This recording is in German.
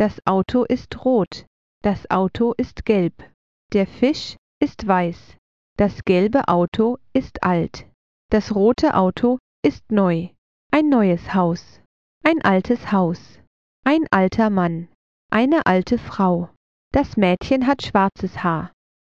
Das Auto ist rot. Das Auto ist gelb. Der Fisch ist weiß. Das gelbe Auto ist alt. Das rote Auto ist neu. Ein neues Haus. Ein altes Haus. Ein alter Mann. Eine alte Frau. Das Mädchen hat schwarzes Haar.